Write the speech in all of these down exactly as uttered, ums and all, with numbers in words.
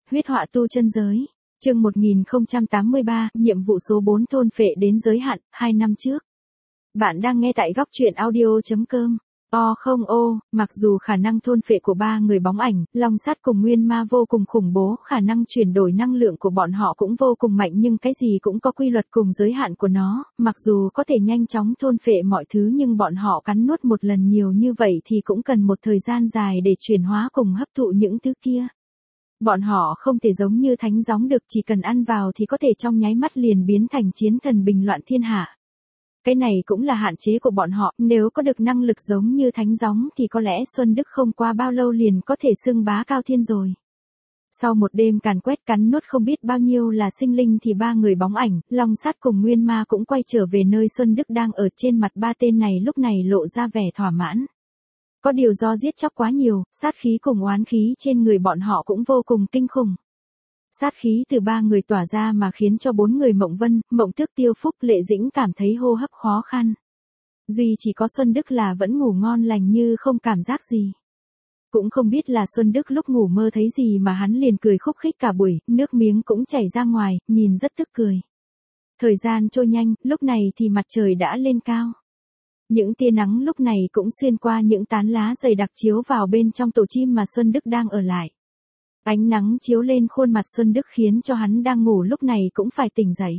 huyết họa tu chân giới. Chương một nghìn không trăm tám mươi ba, nhiệm vụ số bốn thôn phệ đến giới hạn, hai năm trước. Bạn đang nghe tại góc truyện audio chấm com. O không ô, mặc dù khả năng thôn phệ của ba người bóng ảnh, Long Sát cùng Nguyên Ma vô cùng khủng bố, khả năng chuyển đổi năng lượng của bọn họ cũng vô cùng mạnh nhưng cái gì cũng có quy luật cùng giới hạn của nó, mặc dù có thể nhanh chóng thôn phệ mọi thứ nhưng bọn họ cắn nuốt một lần nhiều như vậy thì cũng cần một thời gian dài để chuyển hóa cùng hấp thụ những thứ kia. Bọn họ không thể giống như thánh gióng được, chỉ cần ăn vào thì có thể trong nháy mắt liền biến thành chiến thần bình loạn thiên hạ. Cái này cũng là hạn chế của bọn họ, nếu có được năng lực giống như thánh gióng thì có lẽ Xuân Đức không qua bao lâu liền có thể xưng bá cao thiên rồi. Sau một đêm càn quét cắn nuốt không biết bao nhiêu là sinh linh thì ba người bóng ảnh, Long Sát cùng Nguyên Ma cũng quay trở về nơi Xuân Đức đang ở. Trên mặt ba tên này lúc này lộ ra vẻ thỏa mãn. Có điều do giết chóc quá nhiều, sát khí cùng oán khí trên người bọn họ cũng vô cùng kinh khủng. Sát khí từ ba người tỏa ra mà khiến cho bốn người Mộng Vân, Mộng Tước, Tiêu Phúc, Lệ Dĩnh cảm thấy hô hấp khó khăn. Duy chỉ có Xuân Đức là vẫn ngủ ngon lành như không cảm giác gì. Cũng không biết là Xuân Đức lúc ngủ mơ thấy gì mà hắn liền cười khúc khích cả buổi, nước miếng cũng chảy ra ngoài, nhìn rất tức cười. Thời gian trôi nhanh, lúc này thì mặt trời đã lên cao. Những tia nắng lúc này cũng xuyên qua những tán lá dày đặc chiếu vào bên trong tổ chim mà Xuân Đức đang ở lại. Ánh nắng chiếu lên khuôn mặt Xuân Đức khiến cho hắn đang ngủ lúc này cũng phải tỉnh dậy.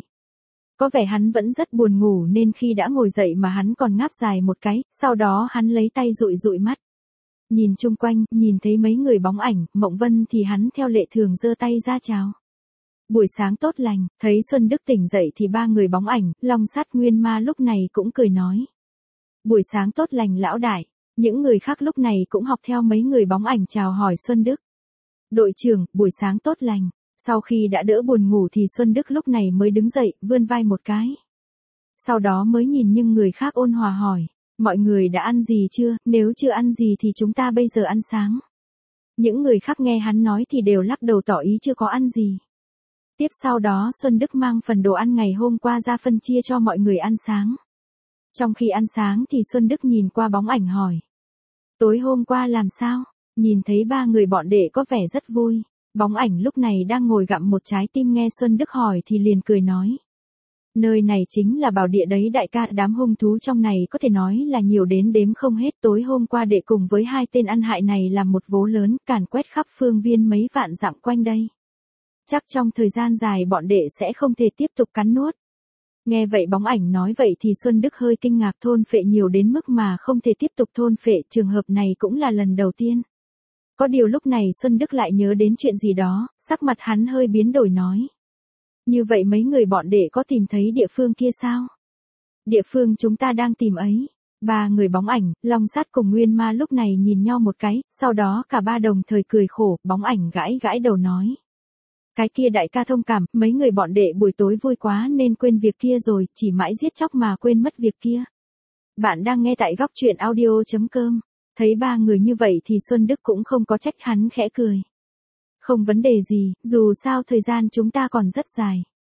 Có vẻ hắn vẫn rất buồn ngủ nên khi đã ngồi dậy mà hắn còn ngáp dài một cái, sau đó hắn lấy tay dụi dụi mắt. Nhìn chung quanh, nhìn thấy mấy người bóng ảnh, Mộng Vân thì hắn theo lệ thường giơ tay ra chào. Buổi sáng tốt lành, thấy Xuân Đức tỉnh dậy thì ba người bóng ảnh, Long Sát, Nguyên Ma lúc này cũng cười nói. Buổi sáng tốt lành lão đại, những người khác lúc này cũng học theo mấy người bóng ảnh chào hỏi Xuân Đức. Đội trưởng, buổi sáng tốt lành. Sau khi đã đỡ buồn ngủ thì Xuân Đức lúc này mới đứng dậy, vươn vai một cái. Sau đó mới nhìn những người khác ôn hòa hỏi, mọi người đã ăn gì chưa, nếu chưa ăn gì thì chúng ta bây giờ ăn sáng. Những người khác nghe hắn nói thì đều lắc đầu tỏ ý chưa có ăn gì. Tiếp sau đó Xuân Đức mang phần đồ ăn ngày hôm qua ra phân chia cho mọi người ăn sáng. Trong khi ăn sáng thì Xuân Đức nhìn qua bóng ảnh hỏi. Tối hôm qua làm sao? Nhìn thấy ba người bọn đệ có vẻ rất vui. Bóng ảnh lúc này đang ngồi gặm một trái tim nghe Xuân Đức hỏi thì liền cười nói. Nơi này chính là bảo địa đấy đại ca, đám hung thú trong này có thể nói là nhiều đến đếm không hết. Tối hôm qua đệ cùng với hai tên ăn hại này làm một vố lớn càn quét khắp phương viên mấy vạn dặm quanh đây. Chắc trong thời gian dài bọn đệ sẽ không thể tiếp tục cắn nuốt. Nghe vậy bóng ảnh nói vậy thì Xuân Đức hơi kinh ngạc, thôn phệ nhiều đến mức mà không thể tiếp tục thôn phệ, trường hợp này cũng là lần đầu tiên. Có điều lúc này Xuân Đức lại nhớ đến chuyện gì đó, sắc mặt hắn hơi biến đổi nói. Như vậy mấy người bọn đệ có tìm thấy địa phương kia sao? Địa phương chúng ta đang tìm ấy. Ba người bóng ảnh, Long Sát cùng Nguyên Ma lúc này nhìn nhau một cái, sau đó cả ba đồng thời cười khổ, bóng ảnh gãi gãi đầu nói. Cái kia đại ca thông cảm, mấy người bọn đệ buổi tối vui quá nên quên việc kia rồi, chỉ mãi giết chóc mà quên mất việc kia. Bạn đang nghe tại góc truyện audio chấm com. Thấy ba người như vậy thì Xuân Đức cũng không có trách, hắn khẽ cười. Không vấn đề gì, dù sao thời gian chúng ta còn rất dài.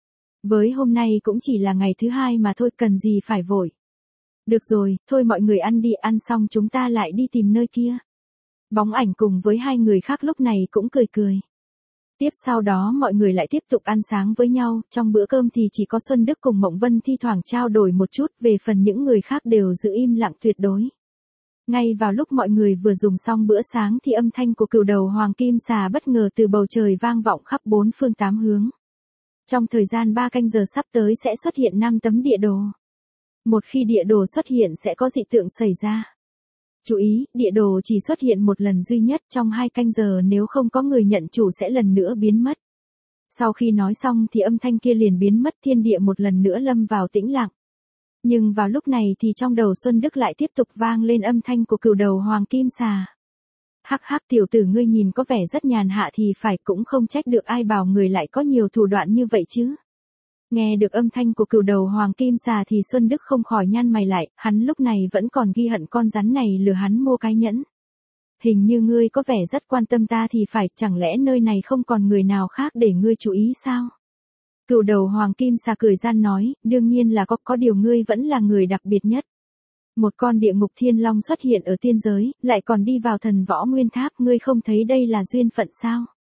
Với hôm nay cũng chỉ là ngày thứ hai mà thôi, cần gì phải vội. Được rồi, thôi mọi người ăn đi, ăn xong chúng ta lại đi tìm nơi kia. Bóng ảnh cùng với hai người khác lúc này cũng cười cười. Tiếp sau đó mọi người lại tiếp tục ăn sáng với nhau, trong bữa cơm thì chỉ có Xuân Đức cùng Mộng Vân thi thoảng trao đổi một chút, về phần những người khác đều giữ im lặng tuyệt đối. Ngay vào lúc mọi người vừa dùng xong bữa sáng thì âm thanh của cừu đầu hoàng kim xà bất ngờ từ bầu trời vang vọng khắp bốn phương tám hướng. Trong thời gian ba canh giờ sắp tới sẽ xuất hiện năm tấm địa đồ. Một khi địa đồ xuất hiện sẽ có dị tượng xảy ra. Chú ý, địa đồ chỉ xuất hiện một lần duy nhất trong hai canh giờ, nếu không có người nhận chủ sẽ lần nữa biến mất. Sau khi nói xong thì âm thanh kia liền biến mất, thiên địa một lần nữa lâm vào tĩnh lặng. Nhưng vào lúc này thì trong đầu Xuân Đức lại tiếp tục vang lên âm thanh của cừu đầu hoàng kim xà. Hắc hắc, tiểu tử ngươi nhìn có vẻ rất nhàn hạ thì phải, cũng không trách được ai bảo người lại có nhiều thủ đoạn như vậy chứ. Nghe được âm thanh của cừu đầu hoàng kim xà thì Xuân Đức không khỏi nhăn mày lại, hắn lúc này vẫn còn ghi hận con rắn này lừa hắn mua cái nhẫn. Hình như ngươi có vẻ rất quan tâm ta thì phải, chẳng lẽ nơi này không còn người nào khác để ngươi chú ý sao? Cừu đầu hoàng kim xà cười gian nói, đương nhiên là có, có điều ngươi vẫn là người đặc biệt nhất. Một con địa ngục thiên long xuất hiện ở tiên giới, lại còn đi vào thần võ nguyên tháp, ngươi không thấy đây là duyên phận sao?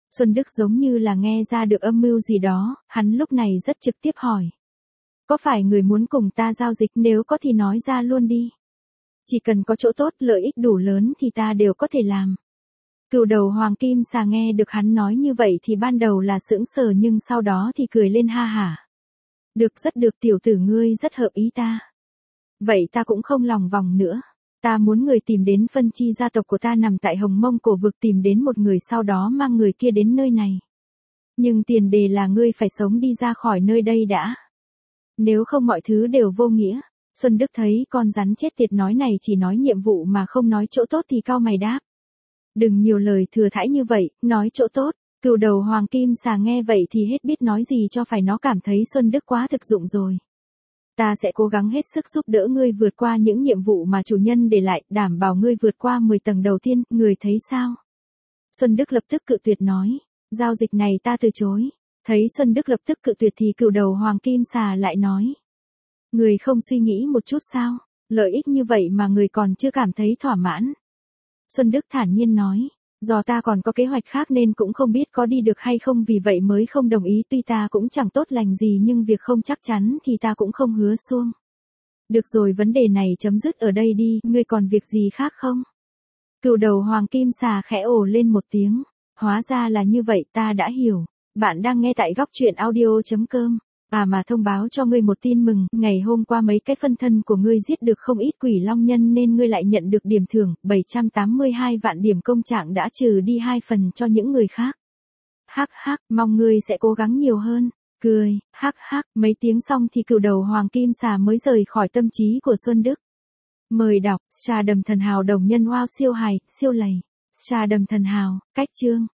Xuân Đức giống như là nghe ra được âm mưu gì đó, hắn lúc này rất trực tiếp hỏi. Có phải người muốn cùng ta giao dịch, nếu có thì nói ra luôn đi. Chỉ cần có chỗ tốt, lợi ích đủ lớn thì ta đều có thể làm. Cừu đầu hoàng kim xà nghe được hắn nói như vậy thì ban đầu là sững sờ nhưng sau đó thì cười lên ha hả. Được, rất được, tiểu tử ngươi rất hợp ý ta. Vậy ta cũng không lòng vòng nữa. Ta muốn người tìm đến phân chi gia tộc của ta nằm tại Hồng Mông Cổ vực, tìm đến một người sau đó mang người kia đến nơi này. Nhưng tiền đề là ngươi phải sống đi ra khỏi nơi đây đã. Nếu không mọi thứ đều vô nghĩa. Xuân Đức thấy con rắn chết tiệt nói này chỉ nói nhiệm vụ mà không nói chỗ tốt thì cau mày đáp. Đừng nhiều lời thừa thãi như vậy, nói chỗ tốt. Cừu đầu hoàng kim xà nghe vậy thì hết biết nói gì cho phải, nó cảm thấy Xuân Đức quá thực dụng rồi. Ta sẽ cố gắng hết sức giúp đỡ ngươi vượt qua những nhiệm vụ mà chủ nhân để lại, đảm bảo ngươi vượt qua mười tầng đầu tiên, người thấy sao? Xuân Đức lập tức cự tuyệt nói, giao dịch này ta từ chối. Thấy Xuân Đức lập tức cự tuyệt thì cừu đầu hoàng kim xà lại nói. Người không suy nghĩ một chút sao? Lợi ích như vậy mà người còn chưa cảm thấy thỏa mãn. Xuân Đức thản nhiên nói. Do ta còn có kế hoạch khác nên cũng không biết có đi được hay không, vì vậy mới không đồng ý, tuy ta cũng chẳng tốt lành gì nhưng việc không chắc chắn thì ta cũng không hứa xuông. Được rồi, vấn đề này chấm dứt ở đây đi, ngươi còn việc gì khác không? Cừu đầu hoàng kim xà khẽ ồ lên một tiếng. Hóa ra là như vậy, ta đã hiểu. Bạn đang nghe tại góc truyện audio chấm com. À mà thông báo cho ngươi một tin mừng, ngày hôm qua mấy cái phân thân của ngươi giết được không ít quỷ long nhân nên ngươi lại nhận được điểm thưởng, bảy trăm tám mươi hai vạn điểm công trạng đã trừ đi hai phần cho những người khác. Hắc hắc, mong ngươi sẽ cố gắng nhiều hơn. Cười, hắc hắc, mấy tiếng xong thì cừu đầu hoàng kim xà mới rời khỏi tâm trí của Xuân Đức. Mời đọc, Trà Đầm Thần Hào đồng nhân wow siêu hài, siêu lầy. Trà Đầm Thần Hào, cách chương.